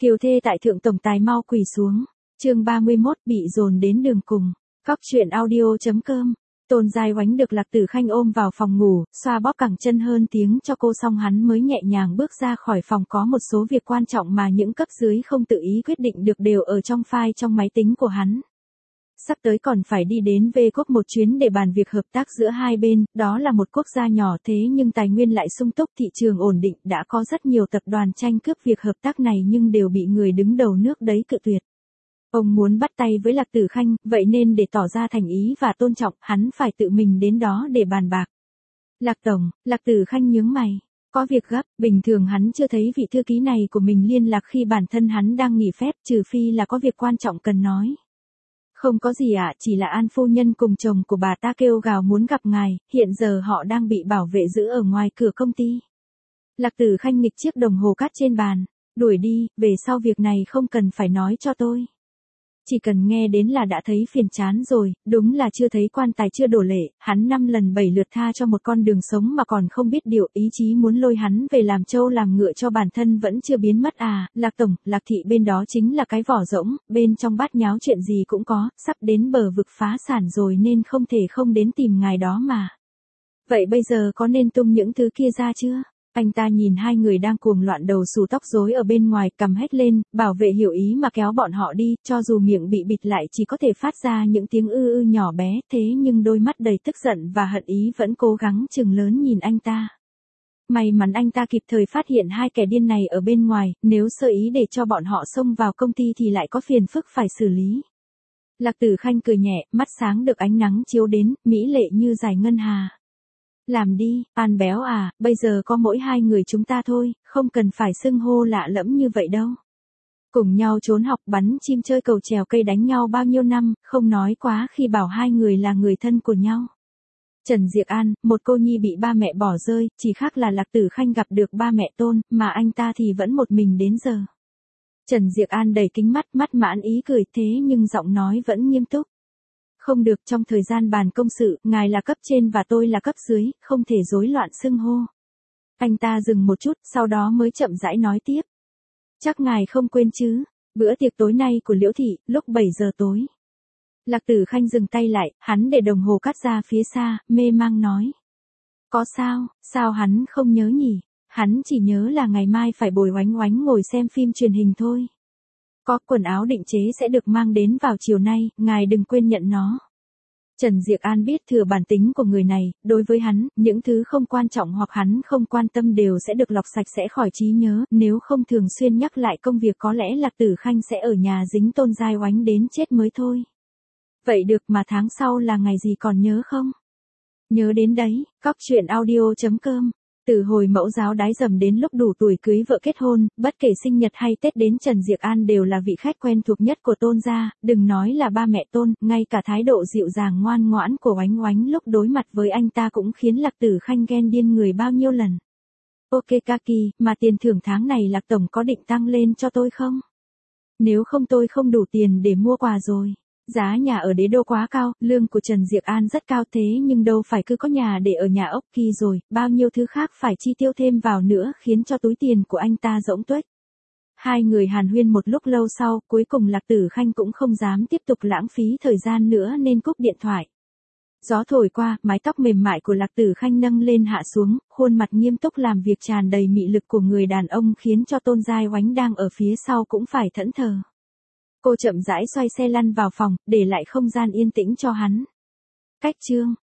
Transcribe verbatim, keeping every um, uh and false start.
Kiều thê tại thượng tổng tài mau quỳ xuống. Chương ba mươi mốt bị dồn đến đường cùng. Cóc truyện audio chấm com. Tôn Giai Oánh được Lạc Tử Khanh ôm vào phòng ngủ, xoa bóp cẳng chân hơn tiếng cho cô xong hắn mới nhẹ nhàng bước ra khỏi phòng. Có một số việc quan trọng mà những cấp dưới không tự ý quyết định được đều ở trong file trong máy tính của hắn. Sắp tới còn phải đi đến Vê Quốc một chuyến để bàn việc hợp tác giữa hai bên, đó là một quốc gia nhỏ thế nhưng tài nguyên lại sung túc, thị trường ổn định, đã có rất nhiều tập đoàn tranh cướp việc hợp tác này nhưng đều bị người đứng đầu nước đấy cự tuyệt. Ông muốn bắt tay với Lạc Tử Khanh, vậy nên để tỏ ra thành ý và tôn trọng, hắn phải tự mình đến đó để bàn bạc. Lạc Tổng, Lạc Tử Khanh nhướng mày. Có việc gấp, bình thường hắn chưa thấy vị thư ký này của mình liên lạc khi bản thân hắn đang nghỉ phép, trừ phi là có việc quan trọng cần nói. Không có gì ạ, à, chỉ là An phu nhân cùng chồng của bà ta kêu gào muốn gặp ngài, hiện giờ họ đang bị bảo vệ giữ ở ngoài cửa công ty. Lạc Tử Khanh nghịch chiếc đồng hồ cát trên bàn, đuổi đi, về sau việc này không cần phải nói cho tôi. Chỉ cần nghe đến là đã thấy phiền chán rồi, đúng là chưa thấy quan tài chưa đổ lệ, hắn năm lần bảy lượt tha cho một con đường sống mà còn không biết điều, ý chí muốn lôi hắn về làm trâu làm ngựa cho bản thân vẫn chưa biến mất à. Lạc Tổng, Lạc Thị bên đó chính là cái vỏ rỗng, bên trong bát nháo chuyện gì cũng có, sắp đến bờ vực phá sản rồi nên không thể không đến tìm ngài đó mà. Vậy bây giờ có nên tung những thứ kia ra chưa? Anh ta nhìn hai người đang cuồng loạn đầu xù tóc rối ở bên ngoài, cầm hét lên, bảo vệ hiểu ý mà kéo bọn họ đi, cho dù miệng bị bịt lại chỉ có thể phát ra những tiếng ư ư nhỏ bé, thế nhưng đôi mắt đầy tức giận và hận ý vẫn cố gắng trừng lớn nhìn anh ta. May mắn anh ta kịp thời phát hiện hai kẻ điên này ở bên ngoài, nếu sơ ý để cho bọn họ xông vào công ty thì lại có phiền phức phải xử lý. Lạc Tử Khanh cười nhẹ, mắt sáng được ánh nắng chiếu đến, mỹ lệ như dải ngân hà. Làm đi, An béo à, bây giờ có mỗi hai người chúng ta thôi, không cần phải xưng hô lạ lẫm như vậy đâu. Cùng nhau trốn học, bắn chim, chơi cầu trèo cây, đánh nhau bao nhiêu năm, không nói quá khi bảo hai người là người thân của nhau. Trần Diệc An, một cô nhi bị ba mẹ bỏ rơi, chỉ khác là Lạc Tử Khanh gặp được ba mẹ Tôn, mà anh ta thì vẫn một mình đến giờ. Trần Diệc An đầy kính mắt, mắt mãn ý cười, thế nhưng giọng nói vẫn nghiêm túc. Không được, trong thời gian bàn công sự, ngài là cấp trên và tôi là cấp dưới, không thể rối loạn xưng hô. Anh ta dừng một chút, sau đó mới chậm rãi nói tiếp. Chắc ngài không quên chứ, bữa tiệc tối nay của Liễu Thị, lúc bảy giờ tối. Lạc Tử Khanh dừng tay lại, hắn để đồng hồ cắt ra phía xa, mê mang nói. Có sao, sao hắn không nhớ nhỉ, hắn chỉ nhớ là ngày mai phải bồi Oánh Oánh ngồi xem phim truyền hình thôi. Có, quần áo định chế sẽ được mang đến vào chiều nay, ngài đừng quên nhận nó. Trần Diệc An biết thừa bản tính của người này, đối với hắn, những thứ không quan trọng hoặc hắn không quan tâm đều sẽ được lọc sạch sẽ khỏi trí nhớ, nếu không thường xuyên nhắc lại công việc có lẽ Lạc Tử Khanh sẽ ở nhà dính Tôn Giai Oánh đến chết mới thôi. Vậy được, mà tháng sau là ngày gì còn nhớ không? Nhớ đến đấy, cóc truyện audio chấm com. Từ hồi mẫu giáo đái dầm đến lúc đủ tuổi cưới vợ kết hôn, bất kể sinh nhật hay Tết đến Trần Diệc An đều là vị khách quen thuộc nhất của Tôn gia, đừng nói là ba mẹ Tôn, ngay cả thái độ dịu dàng ngoan ngoãn của Oánh Oánh lúc đối mặt với anh ta cũng khiến Lạc Tử Khanh ghen điên người bao nhiêu lần. Ok Kaki, mà tiền thưởng tháng này Lạc Tổng có định tăng lên cho tôi không? Nếu không tôi không đủ tiền để mua quà rồi. Giá nhà ở đế đô quá cao, lương của Trần Diệc An rất cao thế nhưng đâu phải cứ có nhà để ở nhà ốc kỳ rồi, bao nhiêu thứ khác phải chi tiêu thêm vào nữa khiến cho túi tiền của anh ta rỗng tuếch. Hai người hàn huyên một lúc lâu sau, cuối cùng Lạc Tử Khanh cũng không dám tiếp tục lãng phí thời gian nữa nên cúp điện thoại. Gió thổi qua, mái tóc mềm mại của Lạc Tử Khanh nâng lên hạ xuống, khuôn mặt nghiêm túc làm việc tràn đầy mị lực của người đàn ông khiến cho Tôn Giai Oánh đang ở phía sau cũng phải thẫn thờ. Cô chậm rãi xoay xe lăn vào phòng, để lại không gian yên tĩnh cho hắn. Cách chương